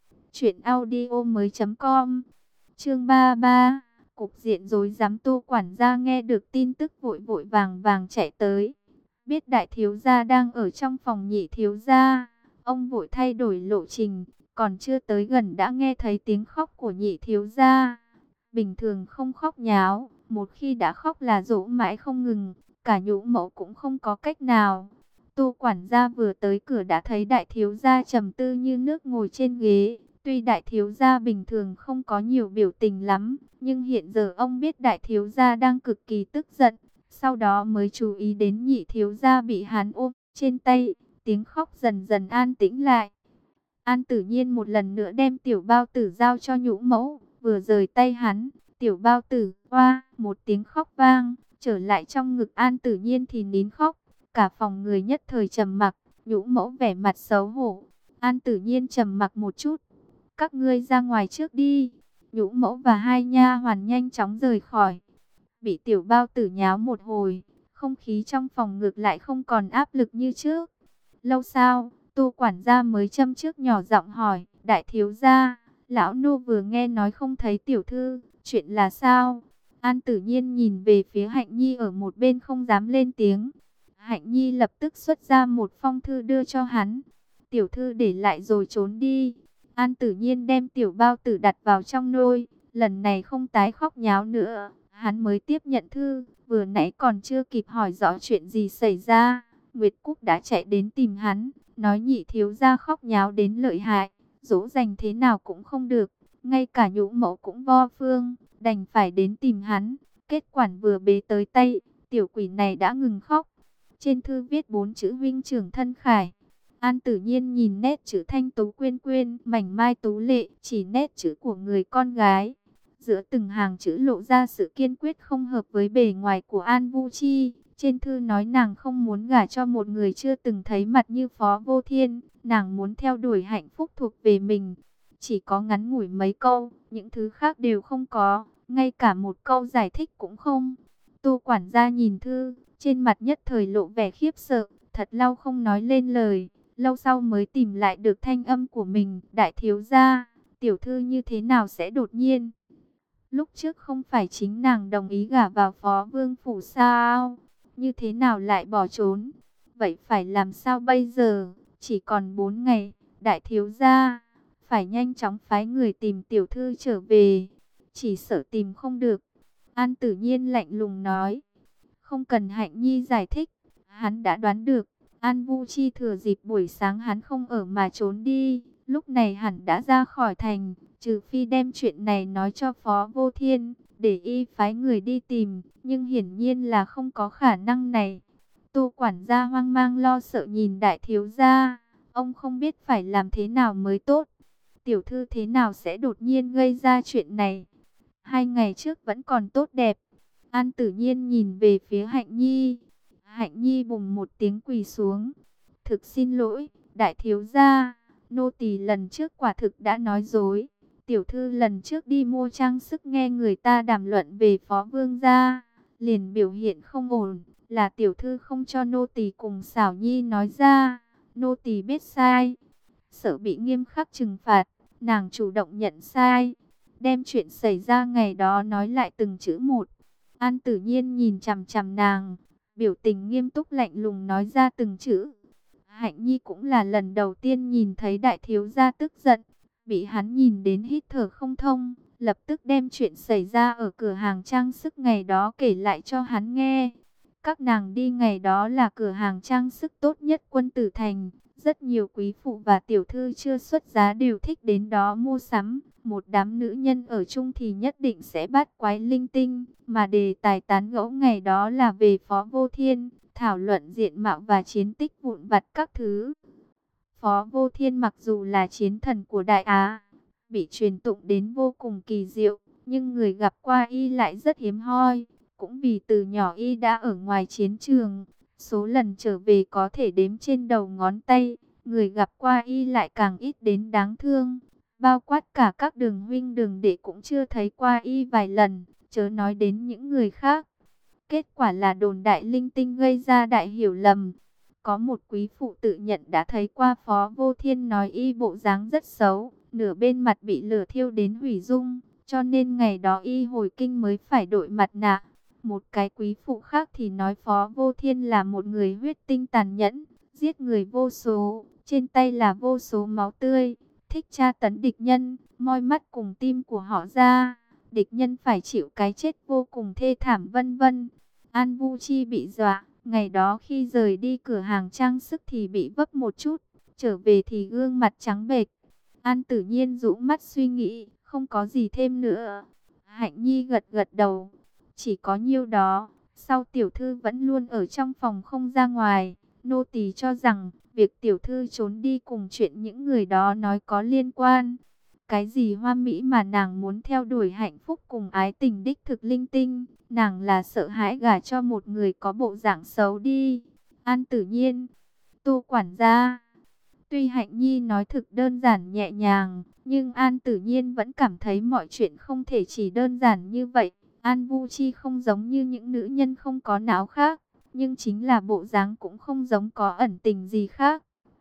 truyệnaudiomoi.com. Chương 33, cục diện rối rắm. Tô quản gia nghe được tin tức vội vội vàng vàng chạy tới. Biết đại thiếu gia đang ở trong phòng nhị thiếu gia, ông vội thay đổi lộ trình, còn chưa tới gần đã nghe thấy tiếng khóc của nhị thiếu gia. Bình thường không khóc nháo, một khi đã khóc là dỗ mãi không ngừng, cả nhũ mẫu cũng không có cách nào. Tô quản gia vừa tới cửa đã thấy đại thiếu gia trầm tư như nước ngồi trên ghế. Tuy đại thiếu gia bình thường không có nhiều biểu tình lắm, nhưng hiện giờ ông biết đại thiếu gia đang cực kỳ tức giận. Sau đó mới chú ý đến nhị thiếu gia bị hắn ôm trên tay, tiếng khóc dần dần an tĩnh lại. An Tử Nhiên một lần nữa đem tiểu bao tử giao cho nhũ mẫu, vừa rời tay hắn, tiểu bao tử, oa, một tiếng khóc vang, trở lại trong ngực An Tử Nhiên thì nín khóc. Cả phòng người nhất thời trầm mặc, nhũ mẫu vẻ mặt xấu hổ. An Tử Nhiên trầm mặc một chút, các ngươi ra ngoài trước đi. Nhũ mẫu và hai nha hoàn nhanh chóng rời khỏi. Bị tiểu bao tử nháo một hồi, không khí trong phòng ngược lại không còn áp lực như trước. Lâu sau, Tô quản gia mới châm trước nhỏ giọng hỏi, đại thiếu gia, lão nô vừa nghe nói không thấy tiểu thư, chuyện là sao? An Tử Nhiên nhìn về phía Hạnh Nhi ở một bên không dám lên tiếng. Hạnh Nhi lập tức xuất ra một phong thư đưa cho hắn. Tiểu thư để lại rồi trốn đi. An Tử Nhiên đem tiểu bao tử đặt vào trong nôi, lần này không tái khóc nháo nữa. Hắn mới tiếp nhận thư, vừa nãy còn chưa kịp hỏi rõ chuyện gì xảy ra, Nguyệt Cúc đã chạy đến tìm hắn, nói nhị thiếu gia khóc nháo đến lợi hại, dỗ dành thế nào cũng không được, ngay cả nhũ mẫu cũng vo phương, đành phải đến tìm hắn. Kết quản vừa bế tới tay, tiểu quỷ này đã ngừng khóc. Trên thư viết 4 chữ vinh trưởng thân khải. An Tử Nhiên nhìn nét chữ thanh tú quyên quyên, mảnh mai tú lệ, chỉ nét chữ của người con gái. Giữa từng hàng chữ lộ ra sự kiên quyết không hợp với bề ngoài của An Vu Chi. Trên thư nói nàng không muốn gả cho một người chưa từng thấy mặt như Phó Vô Thiên. Nàng muốn theo đuổi hạnh phúc thuộc về mình. Chỉ có ngắn ngủi mấy câu, những thứ khác đều không có. Ngay cả một câu giải thích cũng không. Tô quản gia nhìn thư, trên mặt nhất thời lộ vẻ khiếp sợ. Thật lâu không nói lên lời. Lâu sau mới tìm lại được thanh âm của mình. Đại thiếu gia, tiểu thư như thế nào sẽ đột nhiên? Lúc trước không phải chính nàng đồng ý gả vào Phó Vương phủ sao? Như thế nào lại bỏ trốn? Vậy phải làm sao bây giờ? Chỉ còn 4 ngày, đại thiếu gia, phải nhanh chóng phái người tìm tiểu thư trở về. Chỉ sợ tìm không được. An Tử Nhiên lạnh lùng nói. Không cần Hạnh Nhi giải thích, hắn đã đoán được. An Vu Chi thừa dịp buổi sáng hắn không ở mà trốn đi, lúc này hẳn đã ra khỏi thành, trừ phi đem chuyện này nói cho Phó Vô Thiên, để y phái người đi tìm, nhưng hiển nhiên là không có khả năng này. Tô quản gia hoang mang lo sợ nhìn đại thiếu gia, ông không biết phải làm thế nào mới tốt. Tiểu thư thế nào sẽ đột nhiên gây ra chuyện này? 2 ngày trước vẫn còn tốt đẹp. An Tử Nhiên nhìn về phía Hạnh Nhi. Hạnh Nhi bùng một tiếng quỳ xuống. Thực xin lỗi, đại thiếu gia, nô tỳ lần trước quả thực đã nói dối. Tiểu thư lần trước đi mua trang sức nghe người ta đàm luận về phó vương gia, liền biểu hiện không ổn, là tiểu thư không cho nô tỳ cùng Xảo Nhi nói ra. Nô tỳ biết sai, sợ bị nghiêm khắc trừng phạt, nàng chủ động nhận sai, đem chuyện xảy ra ngày đó nói lại từng chữ một. An Tử Nhiên nhìn chằm chằm nàng, biểu tình nghiêm túc lạnh lùng nói ra từng chữ. Hạnh Nhi cũng là lần đầu tiên nhìn thấy đại thiếu gia tức giận, bị hắn nhìn đến hít thở không thông, lập tức đem chuyện xảy ra ở cửa hàng trang sức ngày đó kể lại cho hắn nghe. Các nàng đi ngày đó là cửa hàng trang sức tốt nhất Quân Tử Thành, rất nhiều quý phụ và tiểu thư chưa xuất giá đều thích đến đó mua sắm. Một đám nữ nhân ở chung thì nhất định sẽ bắt quái linh tinh, mà đề tài tán gẫu ngày đó là về Phó Vô Thiên, thảo luận diện mạo và chiến tích vụn vặt các thứ. Phó Vô Thiên mặc dù là chiến thần của Đại Á, bị truyền tụng đến vô cùng kỳ diệu, nhưng người gặp qua y lại rất hiếm hoi. Cũng vì từ nhỏ y đã ở ngoài chiến trường, số lần trở về có thể đếm trên đầu ngón tay, người gặp qua y lại càng ít đến đáng thương. Bao quát cả các đường huynh đường đệ cũng chưa thấy qua y vài lần, chớ nói đến những người khác. Kết quả là đồn đại linh tinh gây ra đại hiểu lầm. Có một quý phụ tự nhận đã thấy qua Phó Vô Thiên, nói y bộ dáng rất xấu, nửa bên mặt bị lửa thiêu đến hủy dung, cho nên ngày đó y hồi kinh mới phải đội mặt nạ. Một cái quý phụ khác thì nói Phó Vô Thiên là một người huyết tinh tàn nhẫn, giết người vô số, trên tay là vô số máu tươi, thích tra tấn địch nhân, moi mắt cùng tim của họ ra, địch nhân phải chịu cái chết vô cùng thê thảm vân vân. An Vu Chi bị dọa, ngày đó khi rời đi cửa hàng trang sức thì bị vấp một chút, trở về thì gương mặt trắng bệch. An Tử Nhiên rũ mắt suy nghĩ, không có gì thêm nữa. Hạnh Nhi gật gật đầu, chỉ có nhiêu đó. Sau tiểu thư vẫn luôn ở trong phòng không ra ngoài, nô tỳ cho rằng việc tiểu thư trốn đi cùng chuyện những người đó nói có liên quan. Cái gì hoa mỹ mà nàng muốn theo đuổi hạnh phúc cùng ái tình đích thực linh tinh, nàng là sợ hãi gả cho một người có bộ dạng xấu đi. An Tử Nhiên, Tô quản gia. Tuy Hạnh Nhi nói thực đơn giản nhẹ nhàng, nhưng An Tử Nhiên vẫn cảm thấy mọi chuyện không thể chỉ đơn giản như vậy. An Vu Chi không giống như những nữ nhân không có não khác, nhưng chính là bộ dáng cũng không giống có ẩn tình gì khác.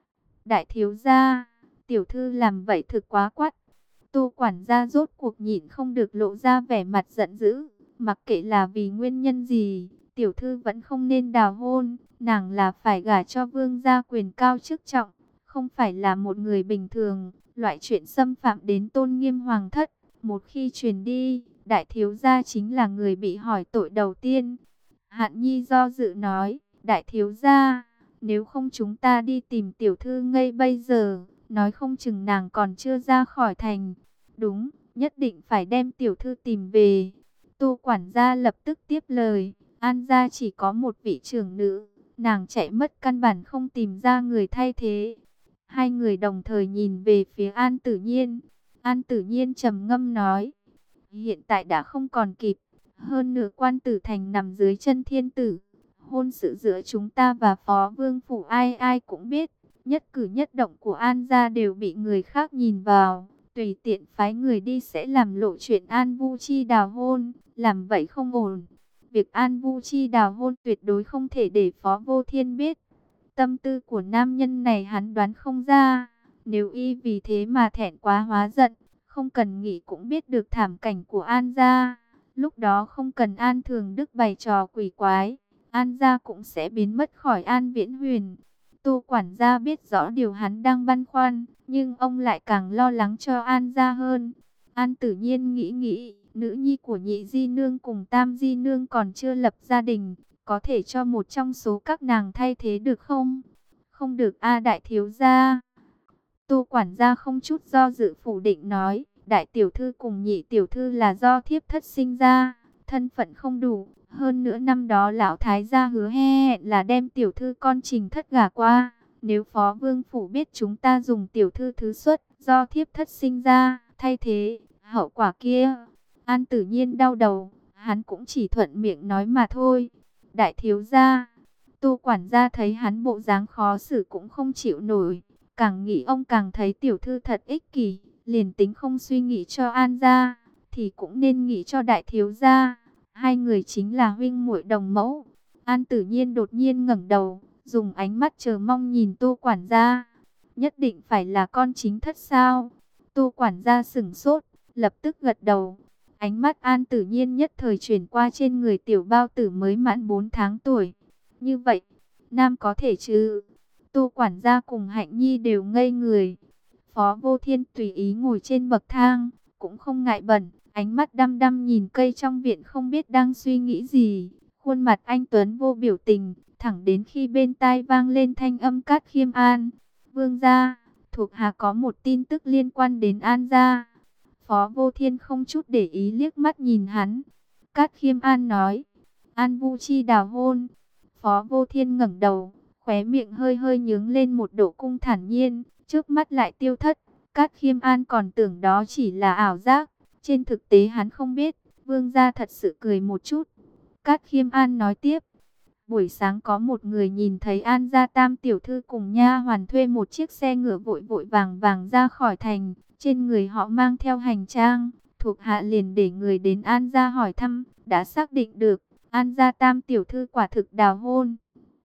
Đại thiếu gia, tiểu thư làm vậy thực quá quắt. Tô quản gia rốt cuộc nhịn không được lộ ra vẻ mặt giận dữ. Mặc kệ là vì nguyên nhân gì, tiểu thư vẫn không nên đào hôn. Nàng là phải gả cho vương gia quyền cao chức trọng, không phải là một người bình thường. Loại chuyện xâm phạm đến tôn nghiêm hoàng thất, một khi truyền đi, đại thiếu gia chính là người bị hỏi tội đầu tiên. Hạn Nhi do dự nói, đại thiếu gia, nếu không chúng ta đi tìm tiểu thư ngay bây giờ, nói không chừng nàng còn chưa ra khỏi thành. Đúng, nhất định phải đem tiểu thư tìm về. Tô quản gia lập tức tiếp lời, An gia chỉ có một vị trưởng nữ, nàng chạy mất căn bản không tìm ra người thay thế. Hai người đồng thời nhìn về phía An Tử Nhiên. An Tử Nhiên trầm ngâm nói, hiện tại đã không còn kịp. Hơn nữa Quan Tử Thành nằm dưới chân thiên tử. Hôn sự giữa chúng ta và Phó Vương Phủ ai ai cũng biết. Nhất cử nhất động của An gia đều bị người khác nhìn vào. Tùy tiện phái người đi sẽ làm lộ chuyện An Vu Chi đào hôn. Làm vậy không ổn. Việc An Vu Chi đào hôn tuyệt đối không thể để Phó Vô Thiên biết. Tâm tư của nam nhân này hắn đoán không ra. Nếu y vì thế mà thẹn quá hóa giận, không cần nghĩ cũng biết được thảm cảnh của An gia. Lúc đó không cần An Thường Đức bày trò quỷ quái, An gia cũng sẽ biến mất khỏi An Viễn Huyền. Tô quản gia biết rõ điều hắn đang băn khoăn, nhưng ông lại càng lo lắng cho An gia hơn. An Tử Nhiên nghĩ nghĩ, nữ nhi của Nhị Di Nương cùng Tam Di Nương còn chưa lập gia đình, có thể cho một trong số các nàng thay thế được không? Không được a đại thiếu gia. Tô quản gia không chút do dự phủ định nói, đại tiểu thư cùng nhị tiểu thư là do thiếp thất sinh ra, thân phận không đủ. Hơn nữa năm đó lão thái gia hứa hẹn là đem tiểu thư con Trình thất gả qua. Nếu phó vương phủ biết chúng ta dùng tiểu thư thứ xuất do thiếp thất sinh ra, thay thế, hậu quả kia. An Tử Nhiên đau đầu, hắn cũng chỉ thuận miệng nói mà thôi. Đại thiếu gia, Tô quản gia thấy hắn bộ dáng khó xử cũng không chịu nổi. Càng nghĩ ông càng thấy tiểu thư thật ích kỷ, liền tính không suy nghĩ cho An gia, thì cũng nên nghĩ cho đại thiếu gia. Hai người chính là huynh muội đồng mẫu. An Tử Nhiên đột nhiên ngẩng đầu, dùng ánh mắt chờ mong nhìn Tô quản gia. Nhất định phải là con chính thất sao? Tô quản gia sững sốt, lập tức gật đầu. Ánh mắt An Tử Nhiên nhất thời chuyển qua trên người tiểu bao tử mới mãn 4 tháng tuổi. Như vậy, nam có thể chứ? Tô quản gia cùng Hạnh Nhi đều ngây người. Phó Vô Thiên tùy ý ngồi trên bậc thang, cũng không ngại bẩn, ánh mắt đăm đăm nhìn cây trong viện không biết đang suy nghĩ gì. Khuôn mặt anh tuấn vô biểu tình, thẳng đến khi bên tai vang lên thanh âm Cát Khiêm An. Vương gia, thuộc hạ có một tin tức liên quan đến An gia. Phó Vô Thiên không chút để ý liếc mắt nhìn hắn. Cát Khiêm An nói, An Vu Chi đào hôn. Phó Vô Thiên ngẩng đầu, khóe miệng hơi hơi nhướng lên một độ cung thản nhiên, trước mắt lại tiêu thất. Cát Khiêm An còn tưởng đó chỉ là ảo giác, trên thực tế hắn không biết. Vương gia thật sự cười một chút. Cát Khiêm An nói tiếp, buổi sáng có một người nhìn thấy An gia tam tiểu thư cùng nha hoàn thuê một chiếc xe ngựa vội vội vàng vàng ra khỏi thành, trên người họ mang theo hành trang, thuộc hạ liền để người đến An gia hỏi thăm, đã xác định được An gia tam tiểu thư quả thực đào hôn.